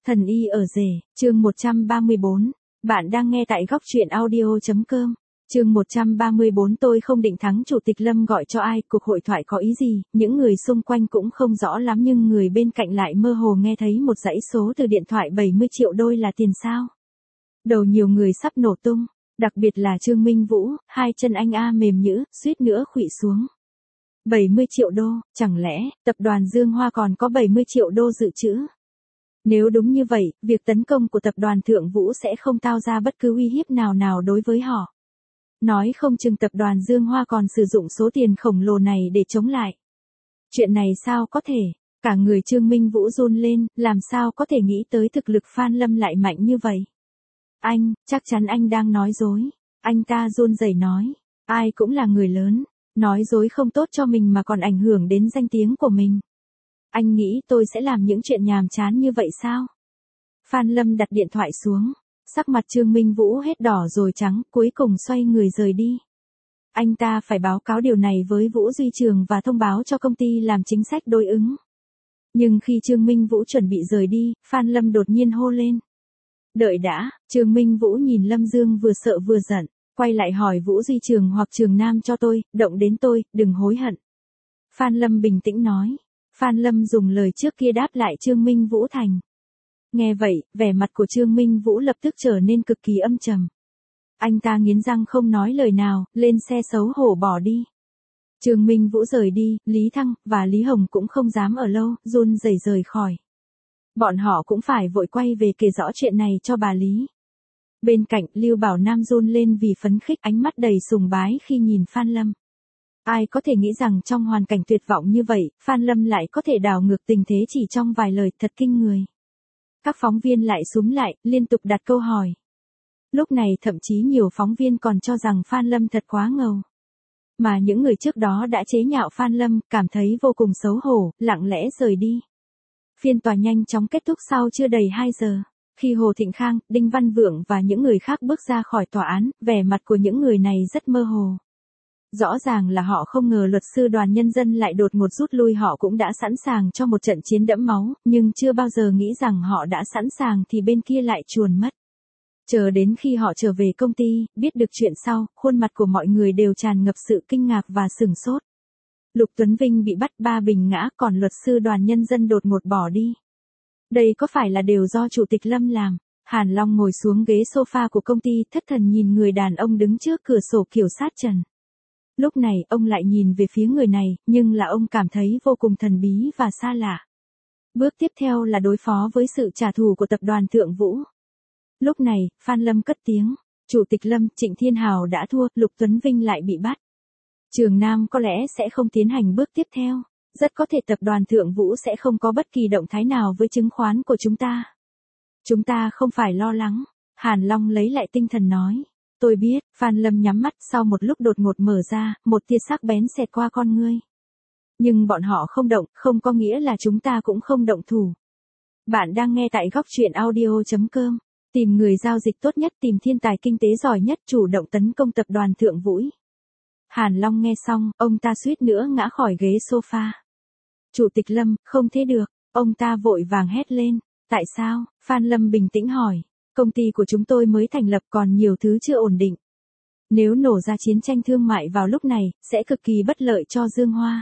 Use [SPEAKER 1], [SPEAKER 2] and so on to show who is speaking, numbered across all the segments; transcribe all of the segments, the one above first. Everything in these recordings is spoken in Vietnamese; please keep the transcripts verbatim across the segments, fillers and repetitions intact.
[SPEAKER 1] Thần y ở rể, chương một trăm ba mươi bốn. Bạn đang nghe tại góc truyện audio.com. Chương một trăm ba mươi bốn tôi không định thắng. Chủ tịch Lâm gọi cho ai, cuộc hội thoại có ý gì, những người xung quanh cũng không rõ lắm nhưng người bên cạnh lại mơ hồ nghe thấy một dãy số từ điện thoại bảy mươi triệu đôi là tiền sao. Đầu nhiều người sắp nổ tung, đặc biệt là Trương Minh Vũ, hai chân anh A mềm nhũn, suýt nữa khuỵu xuống. bảy mươi triệu đô, chẳng lẽ tập đoàn Dương Hoa còn có bảy mươi triệu đô dự trữ? Nếu đúng như vậy, việc tấn công của tập đoàn Thượng Vũ sẽ không tạo ra bất cứ uy hiếp nào nào đối với họ. Nói không chừng tập đoàn Dương Hoa còn sử dụng số tiền khổng lồ này để chống lại. Chuyện này sao có thể? Cả người Trương Minh Vũ run lên, làm sao có thể nghĩ tới thực lực Phan Lâm lại mạnh như vậy? Anh, chắc chắn anh đang nói dối. Anh ta run rẩy nói, ai cũng là người lớn, nói dối không tốt cho mình mà còn ảnh hưởng đến danh tiếng của mình. Anh nghĩ tôi sẽ làm những chuyện nhàm chán như vậy sao? Phan Lâm đặt điện thoại xuống, sắc mặt Trương Minh Vũ hết đỏ rồi trắng, cuối cùng xoay người rời đi. Anh ta phải báo cáo điều này với Vũ Duy Trường và thông báo cho công ty làm chính sách đối ứng. Nhưng khi Trương Minh Vũ chuẩn bị rời đi, Phan Lâm đột nhiên hô lên. Đợi đã, Trương Minh Vũ nhìn Lâm Dương vừa sợ vừa giận, quay lại hỏi Vũ Duy Trường hoặc Trường Nam cho tôi, động đến tôi, đừng hối hận. Phan Lâm bình tĩnh nói. Phan Lâm dùng lời trước kia đáp lại Trương Minh Vũ thành. Nghe vậy, vẻ mặt của Trương Minh Vũ lập tức trở nên cực kỳ âm trầm. Anh ta nghiến răng không nói lời nào, lên xe xấu hổ bỏ đi. Trương Minh Vũ rời đi, Lý Thăng và Lý Hồng cũng không dám ở lâu, run rẩy rời khỏi. Bọn họ cũng phải vội quay về kể rõ chuyện này cho bà Lý. Bên cạnh, Lưu Bảo Nam run lên vì phấn khích, ánh mắt đầy sùng bái khi nhìn Phan Lâm. Ai có thể nghĩ rằng trong hoàn cảnh tuyệt vọng như vậy, Phan Lâm lại có thể đảo ngược tình thế chỉ trong vài lời, thật kinh người. Các phóng viên lại xúm lại, liên tục đặt câu hỏi. Lúc này thậm chí nhiều phóng viên còn cho rằng Phan Lâm thật quá ngầu. Mà những người trước đó đã chế nhạo Phan Lâm, cảm thấy vô cùng xấu hổ, lặng lẽ rời đi. Phiên tòa nhanh chóng kết thúc sau chưa đầy hai giờ. Khi Hồ Thịnh Khang, Đinh Văn Vượng và những người khác bước ra khỏi tòa án, vẻ mặt của những người này rất mơ hồ. Rõ ràng là họ không ngờ luật sư Đoàn Nhân dân lại đột ngột rút lui, họ cũng đã sẵn sàng cho một trận chiến đẫm máu, nhưng chưa bao giờ nghĩ rằng họ đã sẵn sàng thì bên kia lại chuồn mất. Chờ đến khi họ trở về công ty, biết được chuyện sau, khuôn mặt của mọi người đều tràn ngập sự kinh ngạc và sửng sốt. Lục Tuấn Vinh bị bắt ba bình ngã, còn luật sư Đoàn Nhân dân đột ngột bỏ đi. Đây có phải là đều do Chủ tịch Lâm làm? Hàn Long ngồi xuống ghế sofa của công ty, thất thần nhìn người đàn ông đứng trước cửa sổ kiểu sát trần. Lúc này, ông lại nhìn về phía người này, nhưng là ông cảm thấy vô cùng thần bí và xa lạ. Bước tiếp theo là đối phó với sự trả thù của tập đoàn Thượng Vũ. Lúc này, Phan Lâm cất tiếng. Chủ tịch Lâm, Trịnh Thiên Hào đã thua, Lục Tuấn Vinh lại bị bắt. Trường Nam có lẽ sẽ không tiến hành bước tiếp theo. Rất có thể tập đoàn Thượng Vũ sẽ không có bất kỳ động thái nào với chứng khoán của chúng ta. Chúng ta không phải lo lắng. Hàn Long lấy lại tinh thần nói. Tôi biết, Phan Lâm nhắm mắt, sau một lúc đột ngột mở ra, một tia sắc bén xẹt qua con ngươi. Nhưng bọn họ không động, không có nghĩa là chúng ta cũng không động thủ. Bạn đang nghe tại góc truyện audio.com. Tìm người giao dịch tốt nhất, tìm thiên tài kinh tế giỏi nhất, chủ động tấn công tập đoàn Thượng Vũ. Hàn Long nghe xong, ông ta suýt nữa ngã khỏi ghế sofa. Chủ tịch Lâm, không thế được, ông ta vội vàng hét lên. Tại sao? Phan Lâm bình tĩnh hỏi. Công ty của chúng tôi mới thành lập, còn nhiều thứ chưa ổn định. Nếu nổ ra chiến tranh thương mại vào lúc này, sẽ cực kỳ bất lợi cho Dương Hoa.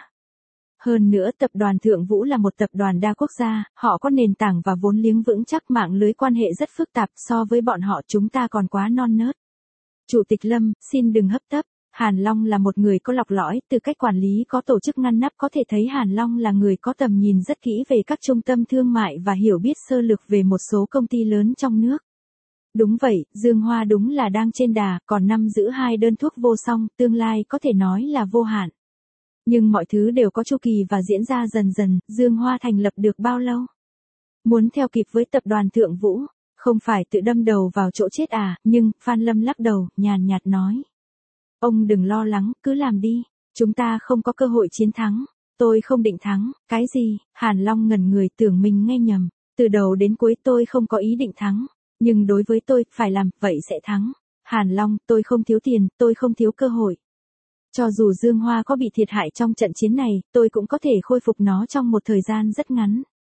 [SPEAKER 1] Hơn nữa, tập đoàn Thượng Vũ là một tập đoàn đa quốc gia, họ có nền tảng và vốn liếng vững chắc, mạng lưới quan hệ rất phức tạp, so với bọn họ chúng ta còn quá non nớt. Chủ tịch Lâm, xin đừng hấp tấp. Hàn Long là một người có lọc lõi, từ cách quản lý có tổ chức ngăn nắp có thể thấy Hàn Long là người có tầm nhìn rất kỹ về các trung tâm thương mại và hiểu biết sơ lược về một số công ty lớn trong nước. Đúng vậy, Dương Hoa đúng là đang trên đà, còn năm giữ hai đơn thuốc vô song, tương lai có thể nói là vô hạn. Nhưng mọi thứ đều có chu kỳ và diễn ra dần dần, Dương Hoa thành lập được bao lâu? Muốn theo kịp với tập đoàn Thượng Vũ, không phải tự đâm đầu vào chỗ chết à, nhưng, Phan Lâm lắc đầu, nhàn nhạt nói. Ông đừng lo lắng, cứ làm đi, chúng ta không có cơ hội chiến thắng, tôi không định thắng, cái gì? Hàn Long ngẩn người tưởng mình nghe nhầm, từ đầu đến cuối tôi không có ý định thắng. Nhưng đối với tôi, phải làm, vậy sẽ thắng. Hàn Long, tôi không thiếu tiền, tôi không thiếu cơ hội. Cho dù Dương Hoa có bị thiệt hại trong trận chiến này, tôi cũng có thể khôi phục nó trong một thời gian rất ngắn.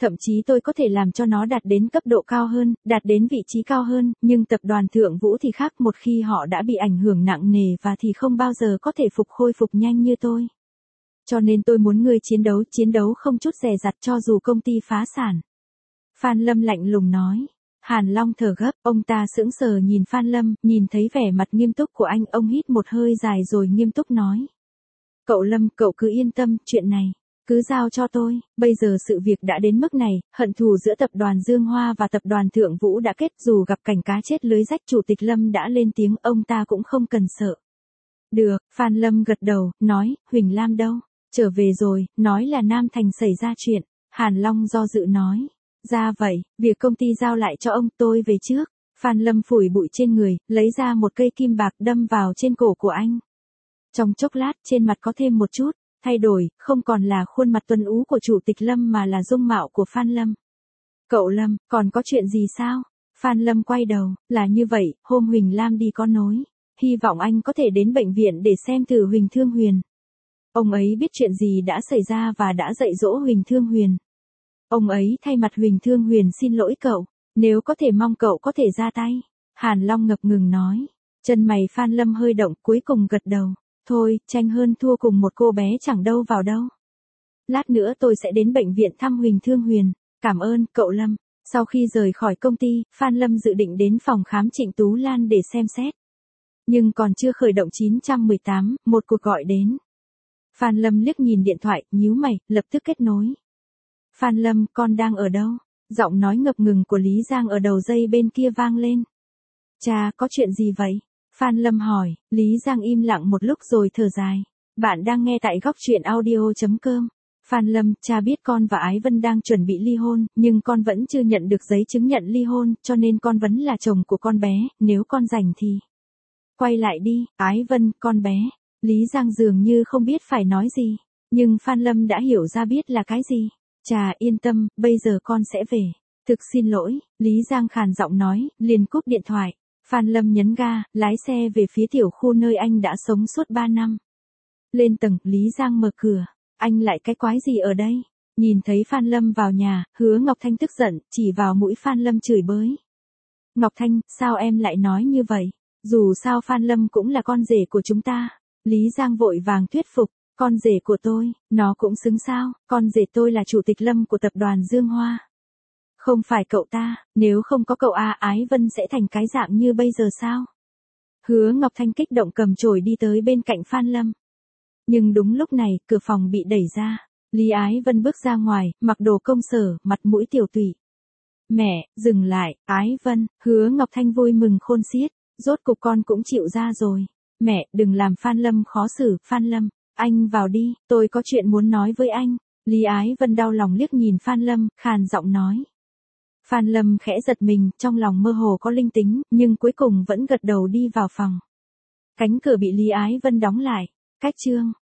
[SPEAKER 1] Thậm chí tôi có thể làm cho nó đạt đến cấp độ cao hơn, đạt đến vị trí cao hơn, nhưng tập đoàn Thượng Vũ thì khác, một khi họ đã bị ảnh hưởng nặng nề và thì không bao giờ có thể phục khôi phục nhanh như tôi. Cho nên tôi muốn ngươi chiến đấu, chiến đấu không chút dè dặt cho dù công ty phá sản. Phan Lâm lạnh lùng nói. Hàn Long thở gấp, ông ta sững sờ nhìn Phan Lâm, nhìn thấy vẻ mặt nghiêm túc của anh, ông hít một hơi dài rồi nghiêm túc nói. Cậu Lâm, cậu cứ yên tâm, chuyện này, cứ giao cho tôi, bây giờ sự việc đã đến mức này, hận thù giữa tập đoàn Dương Hoa và tập đoàn Thượng Vũ đã kết, dù gặp cảnh cá chết lưới rách, Chủ tịch Lâm đã lên tiếng, ông ta cũng không cần sợ. Được, Phan Lâm gật đầu, nói, Huỳnh Lam đâu? Trở về rồi, nói là Nam Thành xảy ra chuyện. Hàn Long do dự nói. Ra vậy, việc công ty giao lại cho ông, tôi về trước. Phan Lâm phủi bụi trên người, lấy ra một cây kim bạc đâm vào trên cổ của anh. Trong chốc lát, trên mặt có thêm một chút thay đổi, không còn là khuôn mặt tuấn ú của Chủ tịch Lâm mà là dung mạo của Phan Lâm. Cậu Lâm, còn có chuyện gì sao? Phan Lâm quay đầu, là như vậy, hôm Huỳnh Lam đi có nói, hy vọng anh có thể đến bệnh viện để xem thử Huỳnh Thương Huyền. Ông ấy biết chuyện gì đã xảy ra và đã dạy dỗ Huỳnh Thương Huyền. Ông ấy thay mặt Huỳnh Thương Huyền xin lỗi cậu, nếu có thể mong cậu có thể ra tay. Hàn Long ngập ngừng nói, chân mày Phan Lâm hơi động, cuối cùng gật đầu. Thôi, tranh hơn thua cùng một cô bé chẳng đâu vào đâu. Lát nữa tôi sẽ đến bệnh viện thăm Huỳnh Thương Huyền. Cảm ơn, cậu Lâm. Sau khi rời khỏi công ty, Phan Lâm dự định đến phòng khám Trịnh Tú Lan để xem xét. Nhưng còn chưa khởi động chín một tám, một cuộc gọi đến. Phan Lâm liếc nhìn điện thoại, nhíu mày, lập tức kết nối. Phan Lâm, con đang ở đâu? Giọng nói ngập ngừng của Lý Giang ở đầu dây bên kia vang lên. Cha, có chuyện gì vậy? Phan Lâm hỏi, Lý Giang im lặng một lúc rồi thở dài. Bạn đang nghe tại góc truyện audio chấm com. Phan Lâm, cha biết con và Ái Vân đang chuẩn bị ly hôn, nhưng con vẫn chưa nhận được giấy chứng nhận ly hôn, cho nên con vẫn là chồng của con bé, nếu con rảnh thì... Quay lại đi, Ái Vân, con bé. Lý Giang dường như không biết phải nói gì, nhưng Phan Lâm đã hiểu ra biết là cái gì. Cha yên tâm, bây giờ con sẽ về. Thực xin lỗi, Lý Giang khàn giọng nói, liền cúp điện thoại. Phan Lâm nhấn ga, lái xe về phía tiểu khu nơi anh đã sống suốt ba năm. Lên tầng, Lý Giang mở cửa. Anh lại cái quái gì ở đây? Nhìn thấy Phan Lâm vào nhà, Hứa Ngọc Thanh tức giận, chỉ vào mũi Phan Lâm chửi bới. Ngọc Thanh, sao em lại nói như vậy? Dù sao Phan Lâm cũng là con rể của chúng ta. Lý Giang vội vàng thuyết phục, con rể của tôi, nó cũng xứng sao, con rể tôi là Chủ tịch Lâm của tập đoàn Dương Hoa. Không phải cậu ta, nếu không có cậu A, Ái Vân sẽ thành cái dạng như bây giờ sao? Hứa Ngọc Thanh kích động cầm chổi đi tới bên cạnh Phan Lâm. Nhưng đúng lúc này, cửa phòng bị đẩy ra. Lý Ái Vân bước ra ngoài, mặc đồ công sở, mặt mũi tiểu tụy. Mẹ, dừng lại, Ái Vân, Hứa Ngọc Thanh vui mừng khôn xiết. Rốt cục con cũng chịu ra rồi. Mẹ, đừng làm Phan Lâm khó xử, Phan Lâm, anh vào đi, tôi có chuyện muốn nói với anh. Lý Ái Vân đau lòng liếc nhìn Phan Lâm, khàn giọng nói. Phan Lâm khẽ giật mình, trong lòng mơ hồ có linh tính, nhưng cuối cùng vẫn gật đầu đi vào phòng. Cánh cửa bị Lý Ái Vân đóng lại. Cách chương